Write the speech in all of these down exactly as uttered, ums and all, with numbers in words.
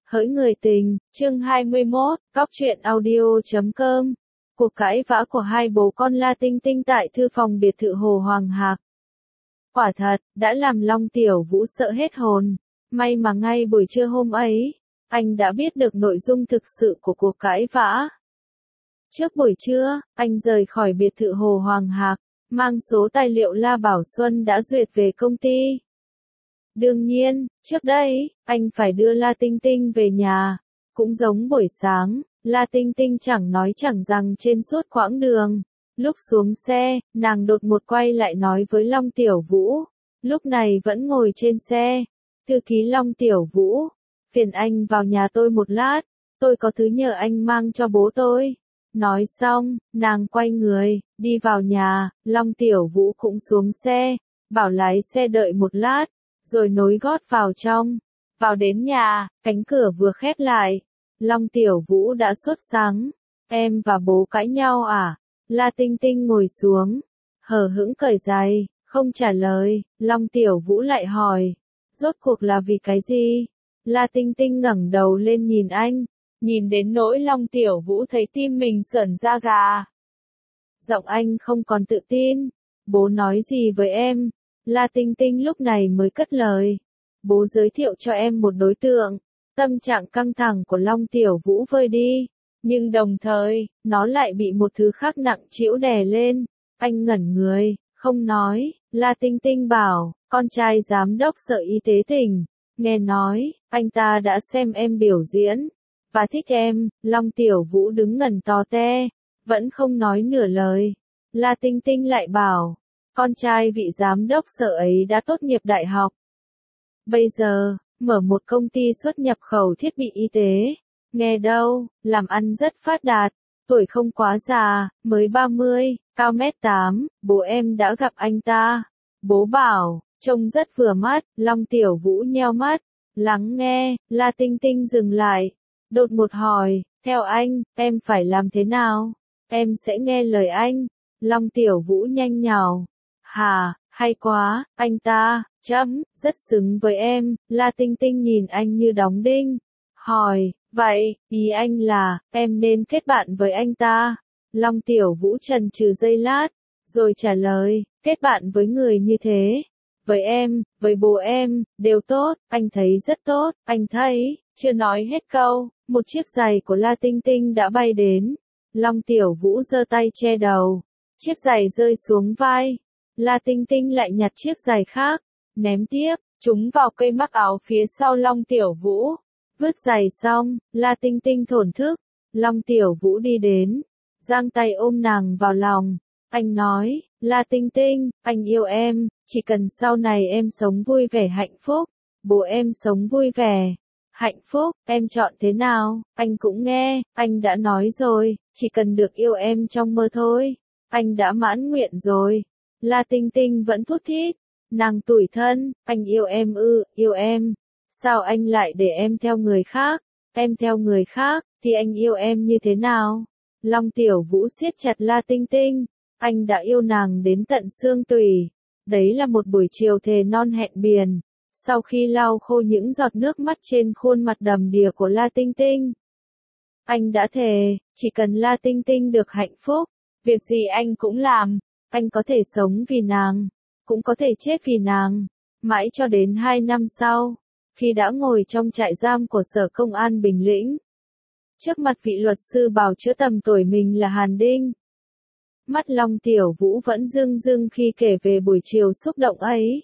Hỡi người tình, chương hai mươi mốt, góc truyện audio chấm com. Cuộc cãi vã của hai bố con La Tinh Tinh tại thư phòng biệt thự Hồ Hoàng Hạc. Quả thật, đã làm Long Tiểu Vũ sợ hết hồn. May mà ngay buổi trưa hôm ấy, anh đã biết được nội dung thực sự của cuộc cãi vã. Trước buổi trưa, anh rời khỏi biệt thự Hồ Hoàng Hạc, mang số tài liệu La Bảo Xuân đã duyệt về công ty. Đương nhiên, trước đây, anh phải đưa La Tinh Tinh về nhà. Cũng giống buổi sáng, La Tinh Tinh chẳng nói chẳng rằng trên suốt quãng đường. Lúc xuống xe, nàng đột ngột quay lại nói với Long Tiểu Vũ. Lúc này vẫn ngồi trên xe. Thư ký Long Tiểu Vũ, phiền anh vào nhà tôi một lát, tôi có thứ nhờ anh mang cho bố tôi. Nói xong, nàng quay người, đi vào nhà, Long Tiểu Vũ cũng xuống xe, bảo lái xe đợi một lát, rồi nối gót vào trong. Vào đến nhà, cánh cửa vừa khép lại, Long Tiểu Vũ đã sốt sắng. Em và bố cãi nhau à? La Tinh Tinh ngồi xuống, hờ hững cởi giày, không trả lời. Long Tiểu Vũ lại hỏi, rốt cuộc là vì cái gì? La Tinh Tinh ngẩng đầu lên nhìn anh, nhìn đến nỗi Long Tiểu Vũ thấy tim mình sởn da gà. Giọng anh không còn tự tin. Bố nói gì với em? La Tinh Tinh lúc này mới cất lời. Bố giới thiệu cho em một đối tượng. Tâm trạng căng thẳng của Long Tiểu Vũ vơi đi, nhưng đồng thời, nó lại bị một thứ khác nặng trĩu đè lên. Anh ngẩn người, không nói. La Tinh Tinh bảo, con trai giám đốc sở y tế tỉnh. Nghe nói, anh ta đã xem em biểu diễn, và thích em. Long Tiểu Vũ đứng ngẩn to te, vẫn không nói nửa lời. La Tinh Tinh lại bảo, con trai vị giám đốc sở ấy đã tốt nghiệp đại học. Bây giờ, mở một công ty xuất nhập khẩu thiết bị y tế. Nghe đâu, làm ăn rất phát đạt, tuổi không quá già, mới ba mươi, cao mét tám, bố em đã gặp anh ta. Bố bảo, trông rất vừa mắt. Long Tiểu Vũ nheo mắt, lắng nghe. La Tinh Tinh dừng lại, đột ngột hỏi, theo anh, em phải làm thế nào? Em sẽ nghe lời anh. Long Tiểu Vũ nhanh nhào, hà, hay quá, anh ta, chấm, rất xứng với em. La Tinh Tinh nhìn anh như đóng đinh, hỏi, vậy, ý anh là, em nên kết bạn với anh ta? Long Tiểu Vũ chần chừ giây lát, rồi trả lời, kết bạn với người như thế, với em, với bố em, đều tốt, anh thấy rất tốt. Anh thấy, chưa nói hết câu, một chiếc giày của La Tinh Tinh đã bay đến. Long Tiểu Vũ giơ tay che đầu, chiếc giày rơi xuống vai. La Tinh Tinh lại nhặt chiếc giày khác, ném tiếp, chúng vào cây mắc áo phía sau Long Tiểu Vũ. Vứt giày xong, La Tinh Tinh thổn thức. Long Tiểu Vũ đi đến, giang tay ôm nàng vào lòng. Anh nói, La Tinh Tinh, anh yêu em, chỉ cần sau này em sống vui vẻ hạnh phúc, bố em sống vui vẻ, hạnh phúc, em chọn thế nào? Anh cũng nghe, anh đã nói rồi, chỉ cần được yêu em trong mơ thôi, anh đã mãn nguyện rồi. La Tinh Tinh vẫn thút thít, nàng tủi thân, anh yêu em ư, yêu em. Sao anh lại để em theo người khác? Em theo người khác, thì anh yêu em như thế nào? Long Tiểu Vũ siết chặt La Tinh Tinh, anh đã yêu nàng đến tận xương tủy. Đấy là một buổi chiều thề non hẹn biển. Sau khi lau khô những giọt nước mắt trên khuôn mặt đầm đìa của La Tinh Tinh, anh đã thề, chỉ cần La Tinh Tinh được hạnh phúc, việc gì anh cũng làm. Anh có thể sống vì nàng, cũng có thể chết vì nàng. Mãi cho đến hai năm sau, khi đã ngồi trong trại giam của Sở Công an Bình Lĩnh, trước mặt vị luật sư bào chữa tầm tuổi mình là Hàn Đinh, mắt Long Tiểu Vũ vẫn rưng rưng khi kể về buổi chiều xúc động ấy.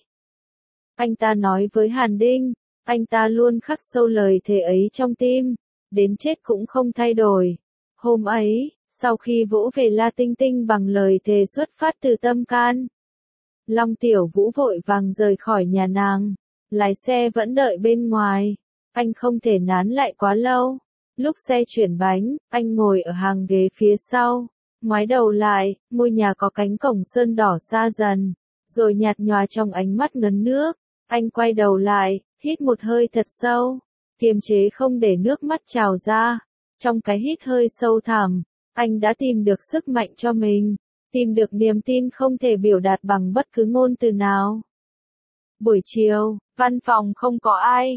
Anh ta nói với Hàn Đinh, anh ta luôn khắc sâu lời thề ấy trong tim, đến chết cũng không thay đổi. Hôm ấy, sau khi vỗ về La Tinh Tinh bằng lời thề xuất phát từ tâm can, Long Tiểu Vũ vội vàng rời khỏi nhà nàng. Lái xe vẫn đợi bên ngoài, anh không thể nán lại quá lâu. Lúc xe chuyển bánh, anh ngồi ở hàng ghế phía sau, ngoái đầu lại, ngôi nhà có cánh cổng sơn đỏ xa dần, rồi nhạt nhòa trong ánh mắt ngấn nước. Anh quay đầu lại, hít một hơi thật sâu, kiềm chế không để nước mắt trào ra. Trong cái hít hơi sâu thẳm, anh đã tìm được sức mạnh cho mình, tìm được niềm tin không thể biểu đạt bằng bất cứ ngôn từ nào. Buổi chiều, văn phòng không có ai.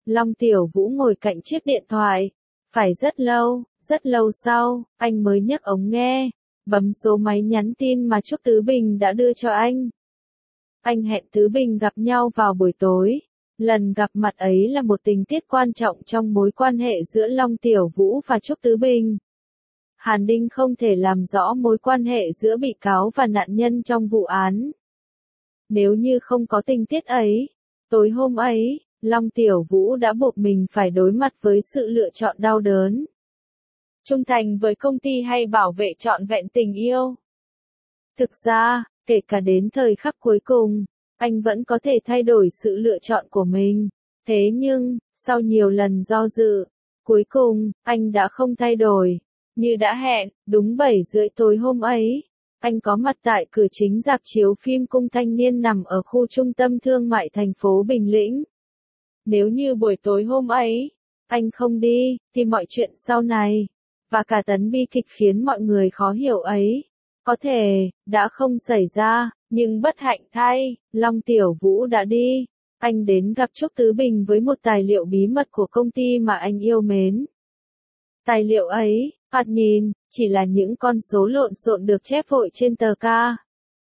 Long Tiểu Vũ ngồi cạnh chiếc điện thoại. Phải rất lâu, rất lâu sau, anh mới nhấc ống nghe, bấm số máy nhắn tin mà Trúc Tứ Bình đã đưa cho anh. Anh hẹn Tứ Bình gặp nhau vào buổi tối. Lần gặp mặt ấy là một tình tiết quan trọng trong mối quan hệ giữa Long Tiểu Vũ và Trúc Tứ Bình. Hàn Đinh không thể làm rõ mối quan hệ giữa bị cáo và nạn nhân trong vụ án. Nếu như không có tình tiết ấy, tối hôm ấy, Long Tiểu Vũ đã buộc mình phải đối mặt với sự lựa chọn đau đớn. Trung thành với công ty hay bảo vệ trọn vẹn tình yêu? Thực ra, kể cả đến thời khắc cuối cùng, anh vẫn có thể thay đổi sự lựa chọn của mình. Thế nhưng, sau nhiều lần do dự, cuối cùng, anh đã không thay đổi. Như đã hẹn, đúng bảy rưỡi tối hôm ấy, anh có mặt tại cửa chính rạp chiếu phim Cung Thanh Niên nằm ở khu trung tâm thương mại thành phố Bình Lĩnh. Nếu như buổi tối hôm ấy, anh không đi, thì mọi chuyện sau này, và cả tấn bi kịch khiến mọi người khó hiểu ấy, có thể, đã không xảy ra, nhưng bất hạnh thay, Long Tiểu Vũ đã đi. Anh đến gặp Trúc Tứ Bình với một tài liệu bí mật của công ty mà anh yêu mến. Tài liệu ấy, thoạt nhìn, chỉ là những con số lộn xộn được chép vội trên tờ ca.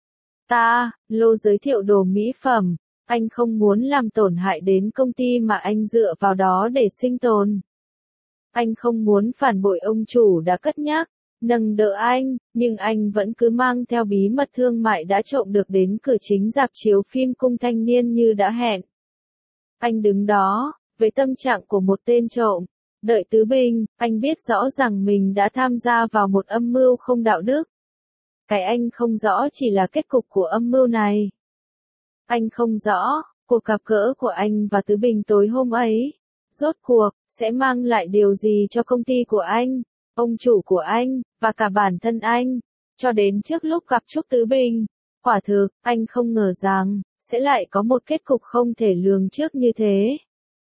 Ta, lô giới thiệu đồ mỹ phẩm, anh không muốn làm tổn hại đến công ty mà anh dựa vào đó để sinh tồn. Anh không muốn phản bội ông chủ đã cất nhắc, nâng đỡ anh, nhưng anh vẫn cứ mang theo bí mật thương mại đã trộm được đến cửa chính rạp chiếu phim Cung Thanh Niên như đã hẹn. Anh đứng đó, với tâm trạng của một tên trộm, đợi Tứ Bình. Anh biết rõ rằng mình đã tham gia vào một âm mưu không đạo đức. Cái anh không rõ chỉ là kết cục của âm mưu này. Anh không rõ, cuộc gặp gỡ của anh và Tứ Bình tối hôm ấy, rốt cuộc, sẽ mang lại điều gì cho công ty của anh, ông chủ của anh, và cả bản thân anh. Cho đến trước lúc gặp Trúc Tứ Bình, quả thực, anh không ngờ rằng, sẽ lại có một kết cục không thể lường trước như thế.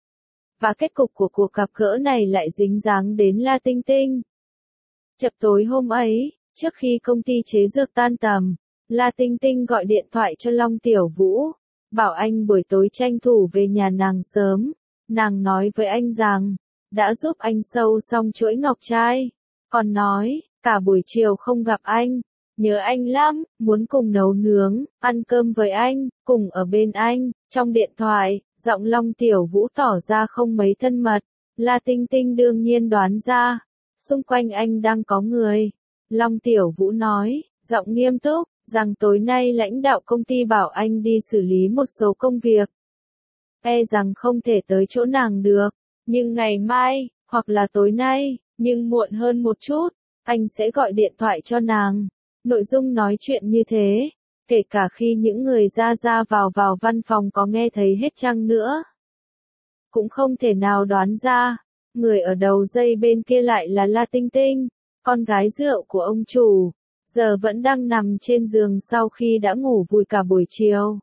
Và kết cục của cuộc gặp gỡ này lại dính dáng đến La Tinh Tinh. Chập tối hôm ấy, trước khi công ty chế dược tan tầm, La Tinh Tinh gọi điện thoại cho Long Tiểu Vũ, bảo anh buổi tối tranh thủ về nhà nàng sớm. Nàng nói với anh rằng, đã giúp anh sâu xong chuỗi ngọc trai. Còn nói, cả buổi chiều không gặp anh, nhớ anh lắm, muốn cùng nấu nướng, ăn cơm với anh, cùng ở bên anh. Trong điện thoại, giọng Long Tiểu Vũ tỏ ra không mấy thân mật. La Tinh Tinh đương nhiên đoán ra, xung quanh anh đang có người. Long Tiểu Vũ nói, giọng nghiêm túc, rằng tối nay lãnh đạo công ty bảo anh đi xử lý một số công việc. E rằng không thể tới chỗ nàng được, nhưng ngày mai, hoặc là tối nay, nhưng muộn hơn một chút, anh sẽ gọi điện thoại cho nàng. Nội dung nói chuyện như thế, kể cả khi những người ra ra vào vào văn phòng có nghe thấy hết chăng nữa, cũng không thể nào đoán ra, người ở đầu dây bên kia lại là La Tinh Tinh, con gái rượu của ông chủ, giờ vẫn đang nằm trên giường sau khi đã ngủ vùi cả buổi chiều.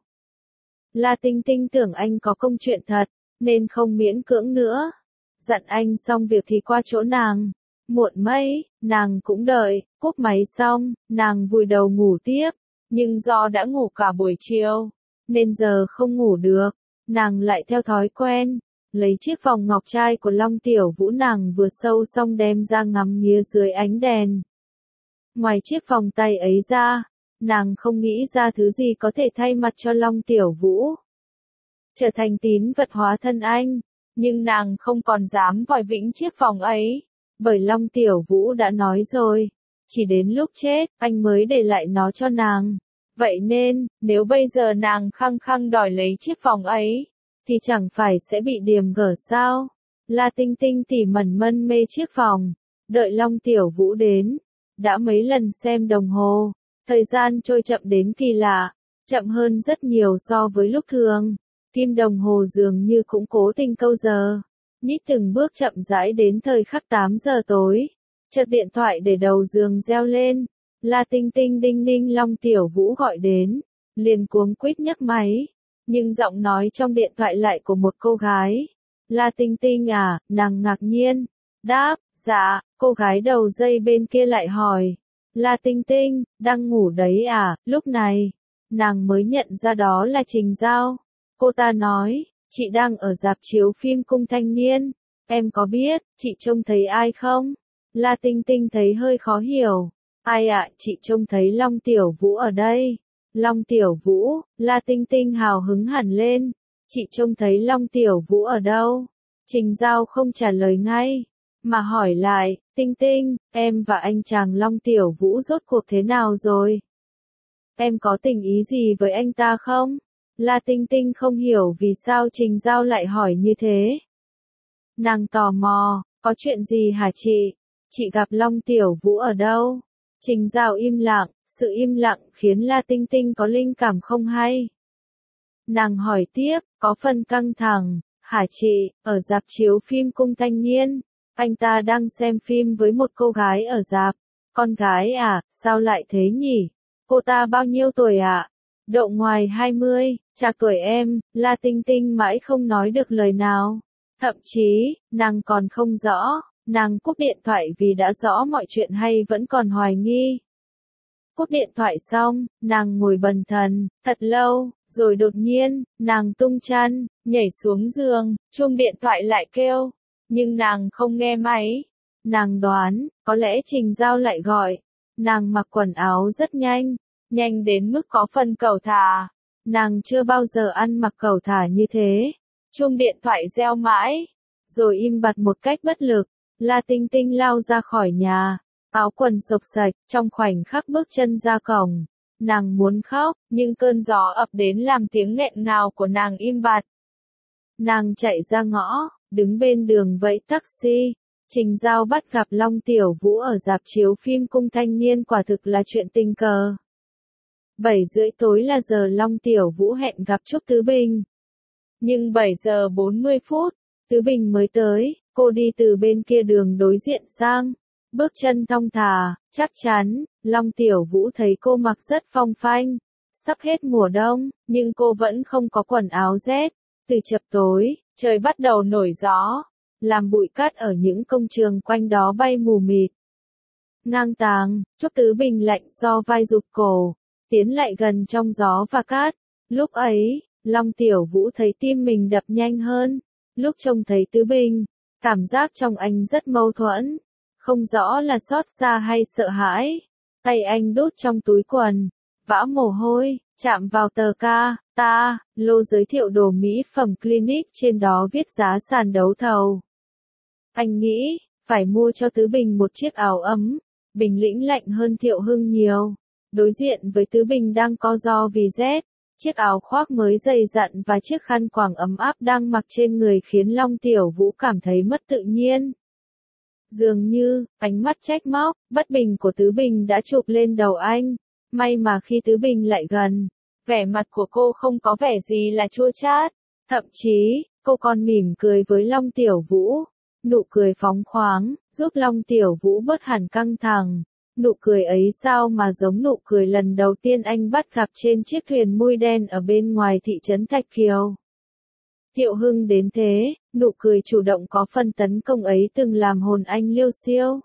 La Tinh Tinh tưởng anh có công chuyện thật, nên không miễn cưỡng nữa. Dặn anh xong việc thì qua chỗ nàng. Muộn mấy, nàng cũng đợi, cúp máy xong, nàng vùi đầu ngủ tiếp. Nhưng do đã ngủ cả buổi chiều, nên giờ không ngủ được. Nàng lại theo thói quen, lấy chiếc vòng ngọc trai của Long Tiểu Vũ nàng vừa sâu xong đem ra ngắm nghía dưới ánh đèn. Ngoài chiếc vòng tay ấy ra, nàng không nghĩ ra thứ gì có thể thay mặt cho Long Tiểu Vũ trở thành tín vật hóa thân anh, nhưng nàng không còn dám vòi vĩnh chiếc vòng ấy, bởi Long Tiểu Vũ đã nói rồi, chỉ đến lúc chết, anh mới để lại nó cho nàng. Vậy nên, nếu bây giờ nàng khăng khăng đòi lấy chiếc vòng ấy, thì chẳng phải sẽ bị điềm gở sao? La Tinh Tinh tỉ mẩn mân mê chiếc vòng, đợi Long Tiểu Vũ đến, đã mấy lần xem đồng hồ. Thời gian trôi chậm đến kỳ lạ, chậm hơn rất nhiều so với lúc thường. Kim đồng hồ dường như cũng cố tình câu giờ. Nhích từng bước chậm rãi đến thời khắc tám giờ tối. Chợt điện thoại để đầu giường reo lên. La Tinh Tinh đinh ninh Long Tiểu Vũ gọi đến. Liền cuống quýt nhấc máy. Nhưng giọng nói trong điện thoại lại của một cô gái. La Tinh Tinh à, nàng ngạc nhiên. Đáp, dạ, cô gái đầu dây bên kia lại hỏi. La Tinh Tinh, đang ngủ đấy à, lúc này, nàng mới nhận ra đó là Trình Giao. Cô ta nói, Chị đang ở rạp chiếu phim Cung Thanh Niên. Em có biết, chị trông thấy ai không? La Tinh Tinh thấy hơi khó hiểu. Ai ạ, chị trông thấy Long Tiểu Vũ ở đây. Long Tiểu Vũ, La Tinh Tinh hào hứng hẳn lên. Chị trông thấy Long Tiểu Vũ ở đâu? Trình Giao không trả lời ngay, mà hỏi lại, Tinh Tinh, em và anh chàng Long Tiểu Vũ rốt cuộc thế nào rồi? Em có tình ý gì với anh ta không? La Tinh Tinh không hiểu vì sao Trình Giao lại hỏi như thế. Nàng tò mò, có chuyện gì hả chị? Chị gặp Long Tiểu Vũ ở đâu? Trình Giao im lặng, sự im lặng khiến La Tinh Tinh có linh cảm không hay. Nàng hỏi tiếp, có phần căng thẳng, hả chị, ở rạp chiếu phim Cung Thanh Niên, anh ta đang xem phim với một cô gái ở rạp. Con gái à, sao lại thế nhỉ? Cô ta bao nhiêu tuổi ạ? À? Độ ngoài hai mươi, chạc tuổi em. La Tinh Tinh mãi không nói được lời nào. Thậm chí, nàng còn không rõ, nàng cúp điện thoại vì đã rõ mọi chuyện hay vẫn còn hoài nghi. Cúp điện thoại xong, nàng ngồi bần thần, thật lâu, rồi đột nhiên, nàng tung chăn, nhảy xuống giường, chuông điện thoại lại kêu. Nhưng nàng không nghe máy. Nàng đoán, có lẽ Trình Giao lại gọi. Nàng mặc quần áo rất nhanh, nhanh đến mức có phần cẩu thả. Nàng chưa bao giờ ăn mặc cẩu thả như thế. Chuông điện thoại reo mãi, rồi im bặt một cách bất lực. La Tinh Tinh lao ra khỏi nhà, áo quần xộc xạch, trong khoảnh khắc bước chân ra cổng. Nàng muốn khóc, nhưng cơn gió ập đến làm tiếng nghẹn ngào của nàng im bặt. Nàng chạy ra ngõ, đứng bên đường vẫy taxi. Trình Giao bắt gặp Long Tiểu Vũ ở rạp chiếu phim Cung Thanh Niên quả thực là chuyện tình cờ. bảy rưỡi tối là giờ Long Tiểu Vũ hẹn gặp Trúc Tứ Bình. Nhưng bảy giờ bốn mươi phút, Tứ Bình mới tới, cô đi từ bên kia đường đối diện sang. Bước chân thong thả, chắc chắn, Long Tiểu Vũ thấy cô mặc rất phong phanh. Sắp hết mùa đông, nhưng cô vẫn không có quần áo rét. Từ chập tối, trời bắt đầu nổi gió, làm bụi cát ở những công trường quanh đó bay mù mịt. Ngang tàng, Trúc Tứ Bình lạnh so vai rụt cổ, tiến lại gần trong gió và cát. Lúc ấy, Long Tiểu Vũ thấy tim mình đập nhanh hơn. Lúc trông thấy Tứ Bình, cảm giác trong anh rất mâu thuẫn. Không rõ là xót xa hay sợ hãi. Tay anh đút trong túi quần, vã mồ hôi, chạm vào tờ ca, ta, lô giới thiệu đồ mỹ phẩm Clinique trên đó viết giá sàn đấu thầu. Anh nghĩ, phải mua cho Tứ Bình một chiếc áo ấm. Bình lĩnh lạnh hơn Thiệu Hưng nhiều. Đối diện với Tứ Bình đang co ro vì rét. Chiếc áo khoác mới dày dặn và chiếc khăn quàng ấm áp đang mặc trên người khiến Long Tiểu Vũ cảm thấy mất tự nhiên. Dường như, ánh mắt trách móc, bất bình của Tứ Bình đã chụp lên đầu anh. May mà khi Tứ Bình lại gần, vẻ mặt của cô không có vẻ gì là chua chát. Thậm chí, cô còn mỉm cười với Long Tiểu Vũ. Nụ cười phóng khoáng, giúp Long Tiểu Vũ bớt hẳn căng thẳng. Nụ cười ấy sao mà giống nụ cười lần đầu tiên anh bắt gặp trên chiếc thuyền mui đen ở bên ngoài thị trấn Thạch Kiều. Thiệu Hưng đến thế, nụ cười chủ động có phần tấn công ấy từng làm hồn anh liêu xiêu.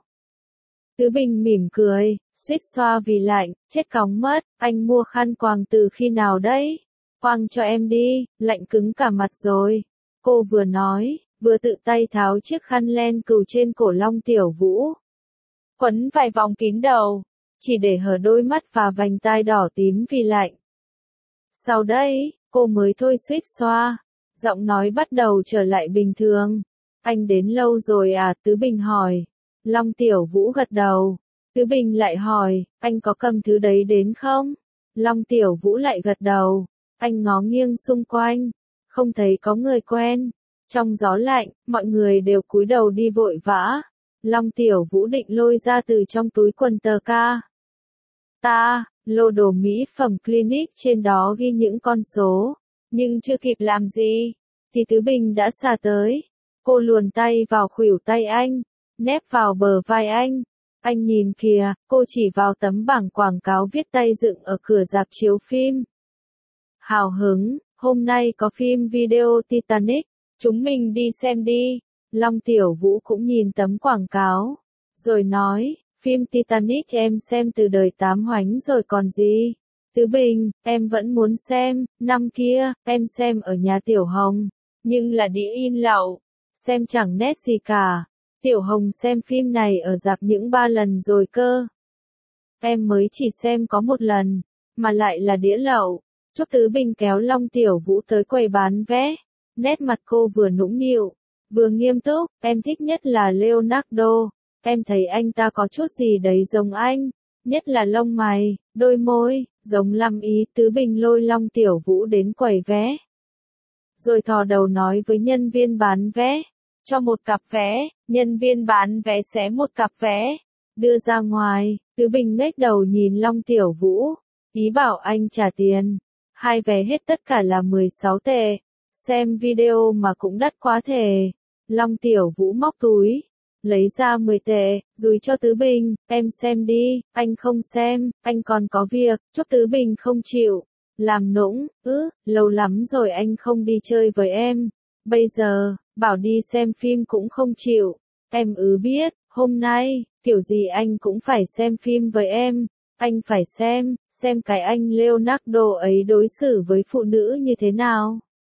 Tứ Bình mỉm cười, suýt xoa vì lạnh, chết cóng mất, anh mua khăn quàng từ khi nào đấy? Quàng cho em đi, lạnh cứng cả mặt rồi. Cô vừa nói, vừa tự tay tháo chiếc khăn len cừu trên cổ Long Tiểu Vũ. Quấn vài vòng kín đầu, chỉ để hở đôi mắt và vành tai đỏ tím vì lạnh. Sau đây, cô mới thôi suýt xoa. Giọng nói bắt đầu trở lại bình thường. Anh đến lâu rồi à? Tứ Bình hỏi. Long Tiểu Vũ gật đầu. Tứ Bình lại hỏi, anh có cầm thứ đấy đến không? Long Tiểu Vũ lại gật đầu. Anh ngó nghiêng xung quanh, không thấy có người quen. Trong gió lạnh, mọi người đều cúi đầu đi vội vã. Long Tiểu Vũ định lôi ra từ trong túi quần tờ ca. Ta, lô đồ mỹ phẩm Clinique trên đó ghi những con số. Nhưng chưa kịp làm gì, thì Tứ Bình đã xà tới. Cô luồn tay vào khuỷu tay anh, nép vào bờ vai anh. Anh nhìn kìa, cô chỉ vào tấm bảng quảng cáo viết tay dựng ở cửa rạp chiếu phim. Hào hứng, hôm nay có phim video Titanic, chúng mình đi xem đi. Long Tiểu Vũ cũng nhìn tấm quảng cáo, rồi nói, phim Titanic em xem từ đời tám Hoánh rồi còn gì. Tứ Bình, em vẫn muốn xem, năm kia, em xem ở nhà Tiểu Hồng. nhưng là đĩa in lậu, xem chẳng nét gì cả. Tiểu Hồng xem phim này ở rạp những ba lần rồi cơ. Em mới chỉ xem có một lần, mà lại là đĩa lậu. Trúc Tứ Bình kéo Long Tiểu Vũ tới quầy bán vé. Nét mặt cô vừa nũng nịu, vừa nghiêm túc, em thích nhất là Leonardo. Em thấy anh ta có chút gì đấy giống anh, nhất là lông mày, đôi môi, giống lắm ý. Tứ Bình lôi Long Tiểu Vũ đến quầy vé. Rồi thò đầu nói với nhân viên bán vé, cho một cặp vé. Nhân viên bán vé xé một cặp vé, đưa ra ngoài. Tứ Bình ngếch đầu nhìn Long Tiểu Vũ, ý bảo anh trả tiền. Hai vé hết tất cả là mười sáu tệ. Xem video mà cũng đắt quá thề. Long Tiểu Vũ móc túi, lấy ra mười tệ, dùi cho Tứ Bình, em xem đi. Anh không xem, anh còn có việc. Trúc Tứ Bình không chịu, làm nũng, ứ, lâu lắm rồi anh không đi chơi với em. Bây giờ, bảo đi xem phim cũng không chịu. Em ứ biết, hôm nay, kiểu gì anh cũng phải xem phim với em. Anh phải xem, xem cái anh Leonardo ấy đối xử với phụ nữ như thế nào.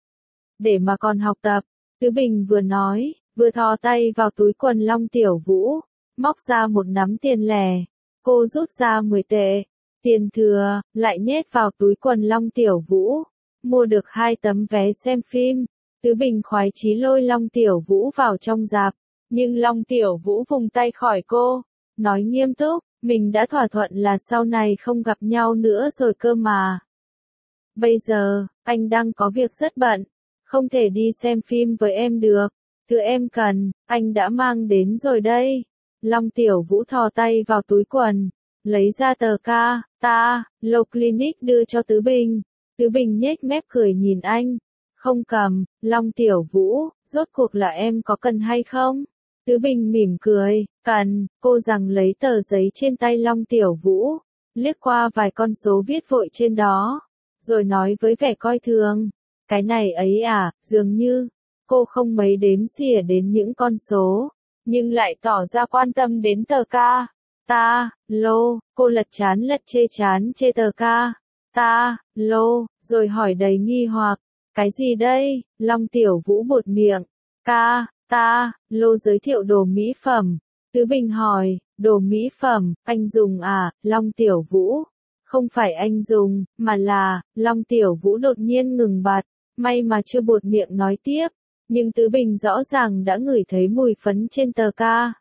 Để mà còn học tập. Tứ Bình vừa nói, vừa thò tay vào túi quần Long Tiểu Vũ, móc ra một nắm tiền lẻ. Cô rút ra mười tệ, tiền thừa, lại nhét vào túi quần Long Tiểu Vũ, mua được hai tấm vé xem phim. Tứ Bình khoái chí lôi Long Tiểu Vũ vào trong rạp, nhưng Long Tiểu Vũ vùng tay khỏi cô, nói nghiêm túc, mình đã thỏa thuận là sau này không gặp nhau nữa rồi cơ mà. Bây giờ, anh đang có việc rất bận, không thể đi xem phim với em được. Thứ em cần, anh đã mang đến rồi đây. Long Tiểu Vũ thò tay vào túi quần, lấy ra tờ ca, ta, Low Clinic đưa cho Tứ Bình. Tứ Bình nhếch mép cười nhìn anh. Không cầm. Long Tiểu Vũ, rốt cuộc là em có cần hay không? Tứ Bình mỉm cười, cần. Cô rằng lấy tờ giấy trên tay Long Tiểu Vũ, liếc qua vài con số viết vội trên đó, rồi nói với vẻ coi thường. Cái này ấy à, dường như, cô không mấy đếm xỉa đến những con số, nhưng lại tỏ ra quan tâm đến tờ ca. Ta, lô, cô lật chán lật chê chán chê tờ ca. Ta, lô, rồi hỏi đầy nghi hoặc. Cái gì đây? Long Tiểu Vũ buột miệng. Ca, ta, lô giới thiệu đồ mỹ phẩm. Tứ Bình hỏi, đồ mỹ phẩm, anh dùng à? Long Tiểu Vũ. Không phải anh dùng, mà là, Long Tiểu Vũ đột nhiên ngừng bặt, may mà chưa buột miệng nói tiếp, nhưng Tứ Bình rõ ràng đã ngửi thấy mùi phấn trên tờ ca.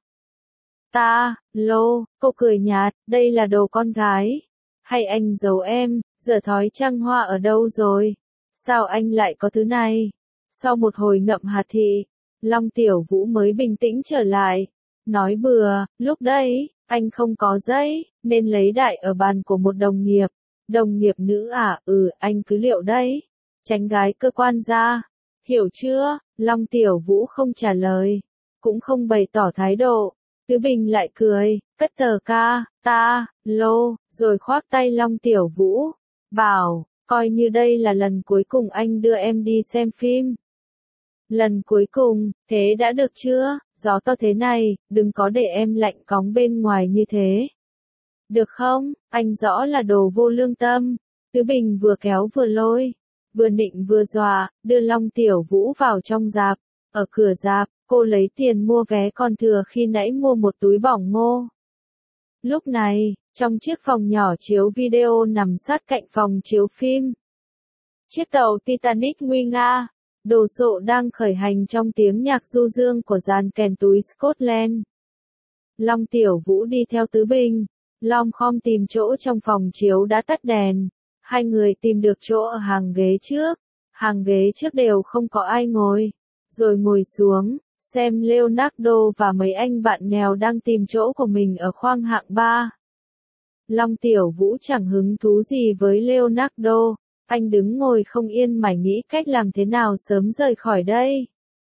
Ta, lô, cô cười nhạt, đây là đồ con gái. Hay anh giấu em, giờ thói trăng hoa ở đâu rồi? Sao anh lại có thứ này? Sau một hồi ngậm hạt thị, Long Tiểu Vũ mới bình tĩnh trở lại. Nói bừa, lúc đấy, anh không có giấy, nên lấy đại ở bàn của một đồng nghiệp. Đồng nghiệp nữ à? Ừ, anh cứ liệu đấy. Tránh gái cơ quan ra. Hiểu chưa? Long Tiểu Vũ không trả lời, cũng không bày tỏ thái độ. Tứ Bình lại cười, cất tờ ca, ta, lô, rồi khoác tay Long Tiểu Vũ, bảo, coi như đây là lần cuối cùng anh đưa em đi xem phim. Lần cuối cùng, thế đã được chưa? Gió to thế này, đừng có để em lạnh cóng bên ngoài như thế. Được không? Anh rõ là đồ vô lương tâm. Tứ Bình vừa kéo vừa lôi, vừa nịnh vừa dọa, đưa Long Tiểu Vũ vào trong rạp. Ở cửa rạp, cô lấy tiền mua vé còn thừa khi nãy mua một túi bỏng ngô. Lúc này, trong chiếc phòng nhỏ chiếu video nằm sát cạnh phòng chiếu phim, chiếc tàu Titanic nguy nga, đồ sộ đang khởi hành trong tiếng nhạc du dương của dàn kèn túi Scotland. Long Tiểu Vũ đi theo Tứ Bình, lom khom tìm chỗ trong phòng chiếu đã tắt đèn. Hai người tìm được chỗ ở hàng ghế trước, hàng ghế trước đều không có ai ngồi, rồi ngồi xuống, xem Leonardo và mấy anh bạn nghèo đang tìm chỗ của mình ở khoang hạng ba. Long Tiểu Vũ chẳng hứng thú gì với Leonardo, anh đứng ngồi không yên mải nghĩ cách làm thế nào sớm rời khỏi đây.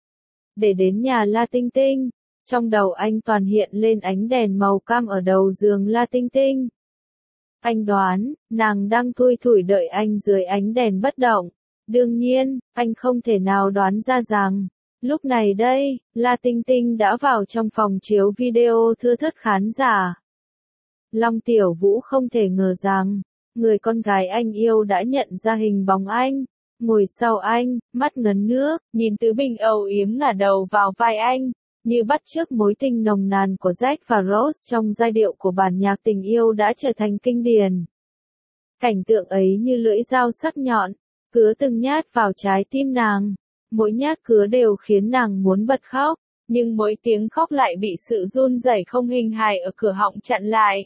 Để đến nhà La Tinh Tinh, trong đầu anh toàn hiện lên ánh đèn màu cam ở đầu giường La Tinh Tinh. Anh đoán, nàng đang thui thủi đợi anh dưới ánh đèn bất động. Đương nhiên, anh không thể nào đoán ra rằng, lúc này đây, La Tinh Tinh đã vào trong phòng chiếu video thưa thớt khán giả. Long Tiểu Vũ không thể ngờ rằng, người con gái anh yêu đã nhận ra hình bóng anh, ngồi sau anh, mắt ngấn nước, nhìn Tứ Bình âu yếm ngả đầu vào vai anh, như bắt chước mối tình nồng nàn của Jack và Rose trong giai điệu của bản nhạc tình yêu đã trở thành kinh điển. Cảnh tượng ấy như lưỡi dao sắc nhọn, cứa từng nhát vào trái tim nàng. Mỗi nhát cứa đều khiến nàng muốn bật khóc, nhưng mỗi tiếng khóc lại bị sự run rẩy không hình hài ở cửa họng chặn lại.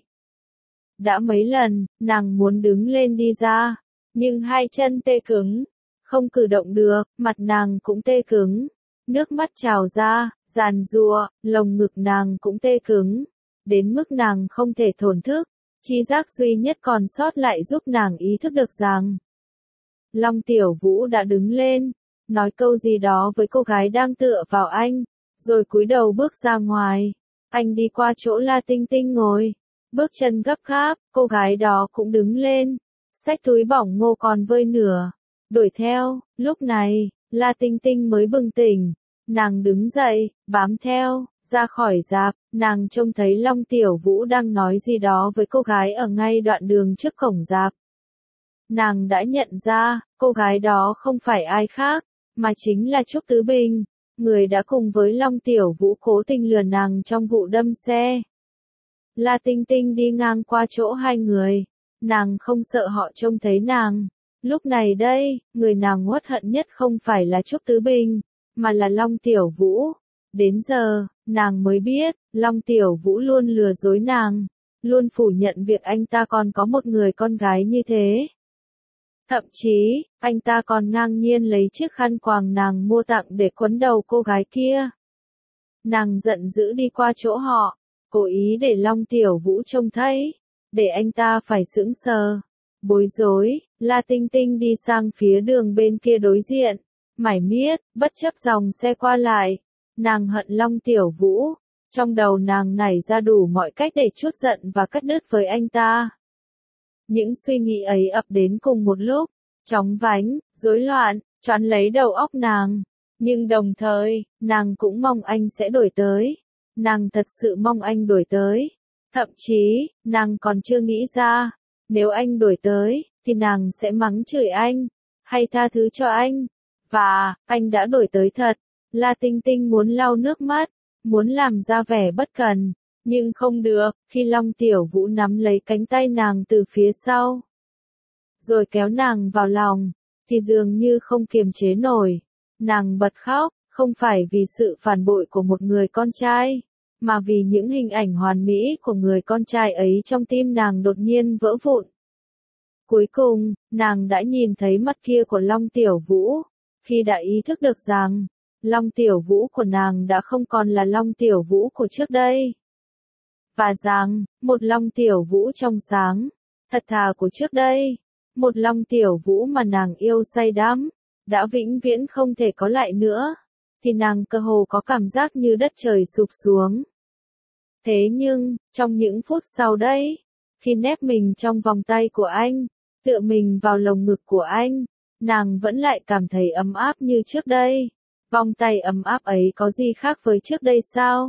Đã mấy lần, nàng muốn đứng lên đi ra, nhưng hai chân tê cứng, không cử động được, mặt nàng cũng tê cứng, nước mắt trào ra, giàn giụa, lồng ngực nàng cũng tê cứng, đến mức nàng không thể thổn thức, chi giác duy nhất còn sót lại giúp nàng ý thức được rằng Long Tiểu Vũ đã đứng lên, nói câu gì đó với cô gái đang tựa vào anh, rồi cúi đầu bước ra ngoài. Anh đi qua chỗ La Tinh Tinh ngồi, bước chân gấp gáp, cô gái đó cũng đứng lên, xách túi bỏng ngô còn vơi nửa, đuổi theo. Lúc này, La Tinh Tinh mới bừng tỉnh, nàng đứng dậy, bám theo, ra khỏi rạp, nàng trông thấy Long Tiểu Vũ đang nói gì đó với cô gái ở ngay đoạn đường trước cổng rạp. Nàng đã nhận ra, cô gái đó không phải ai khác, mà chính là Trúc Tứ Bình, người đã cùng với Long Tiểu Vũ cố tình lừa nàng trong vụ đâm xe. La Tinh Tinh đi ngang qua chỗ hai người, nàng không sợ họ trông thấy nàng. Lúc này đây, người nàng uất hận nhất không phải là Trúc Tứ Bình, mà là Long Tiểu Vũ. Đến giờ, nàng mới biết, Long Tiểu Vũ luôn lừa dối nàng, luôn phủ nhận việc anh ta còn có một người con gái như thế. Thậm chí, anh ta còn ngang nhiên lấy chiếc khăn quàng nàng mua tặng để quấn đầu cô gái kia. Nàng giận dữ đi qua chỗ họ, cố ý để Long Tiểu Vũ trông thấy, để anh ta phải sững sờ, bối rối. La Tinh Tinh đi sang phía đường bên kia đối diện, mải miết, bất chấp dòng xe qua lại. Nàng hận Long Tiểu Vũ, trong đầu nàng nảy ra đủ mọi cách để trút giận và cắt đứt với anh ta. Những suy nghĩ ấy ập đến cùng một lúc, chóng vánh, rối loạn, choán lấy đầu óc nàng. Nhưng đồng thời, nàng cũng mong anh sẽ đổi tới. Nàng thật sự mong anh đổi tới. Thậm chí, nàng còn chưa nghĩ ra, nếu anh đổi tới, thì nàng sẽ mắng chửi anh, hay tha thứ cho anh. Và, anh đã đổi tới thật. La Tinh Tinh muốn lau nước mắt, muốn làm ra vẻ bất cần, nhưng không được, khi Long Tiểu Vũ nắm lấy cánh tay nàng từ phía sau, rồi kéo nàng vào lòng, thì dường như không kiềm chế nổi. Nàng bật khóc, không phải vì sự phản bội của một người con trai, mà vì những hình ảnh hoàn mỹ của người con trai ấy trong tim nàng đột nhiên vỡ vụn. Cuối cùng, nàng đã nhìn thấy mắt kia của Long Tiểu Vũ, khi đã ý thức được rằng, Long Tiểu Vũ của nàng đã không còn là Long Tiểu Vũ của trước đây. Và rằng, một Long Tiểu Vũ trong sáng, thật thà của trước đây, một Long Tiểu Vũ mà nàng yêu say đắm, đã vĩnh viễn không thể có lại nữa, thì nàng cơ hồ có cảm giác như đất trời sụp xuống. Thế nhưng, trong những phút sau đây, khi nép mình trong vòng tay của anh, tựa mình vào lồng ngực của anh, nàng vẫn lại cảm thấy ấm áp như trước đây. Vòng tay ấm áp ấy có gì khác với trước đây sao?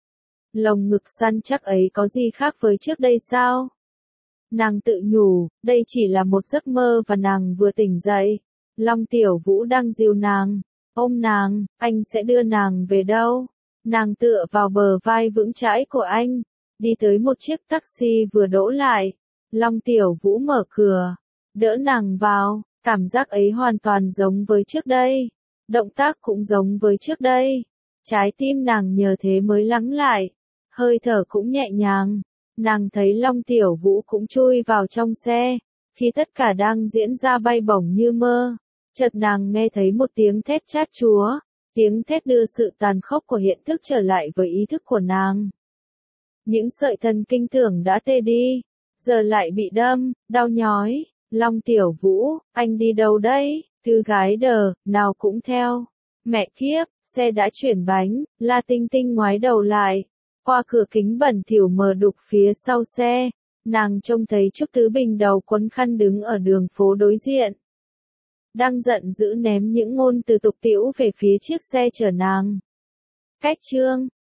Lồng ngực săn chắc ấy có gì khác với trước đây sao? Nàng tự nhủ, đây chỉ là một giấc mơ và nàng vừa tỉnh dậy. Long Tiểu Vũ đang dìu nàng, ôm nàng, anh sẽ đưa nàng về đâu? Nàng tựa vào bờ vai vững chãi của anh, đi tới một chiếc taxi vừa đỗ lại. Long Tiểu Vũ mở cửa, đỡ nàng vào, cảm giác ấy hoàn toàn giống với trước đây. Động tác cũng giống với trước đây. Trái tim nàng nhờ thế mới lắng lại. Hơi thở cũng nhẹ nhàng. Nàng thấy Long Tiểu Vũ cũng chui vào trong xe. Khi tất cả đang diễn ra bay bổng như mơ, chợt nàng nghe thấy một tiếng thét chát chúa. Tiếng thét đưa sự tàn khốc của hiện thức trở lại với ý thức của nàng. Những sợi thần kinh tưởng đã tê đi, giờ lại bị đâm, đau nhói. Long Tiểu Vũ, anh đi đâu đấy? Thư gái đờ, nào cũng theo. Mẹ kiếp, xe đã chuyển bánh. La Tinh Tinh ngoái đầu lại. Qua cửa kính bẩn thỉu mờ đục phía sau xe, nàng trông thấy Trúc Tứ Bình đầu quấn khăn đứng ở đường phố đối diện. Đang giận dữ ném những ngôn từ tục tĩu về phía chiếc xe chở nàng. Cách chương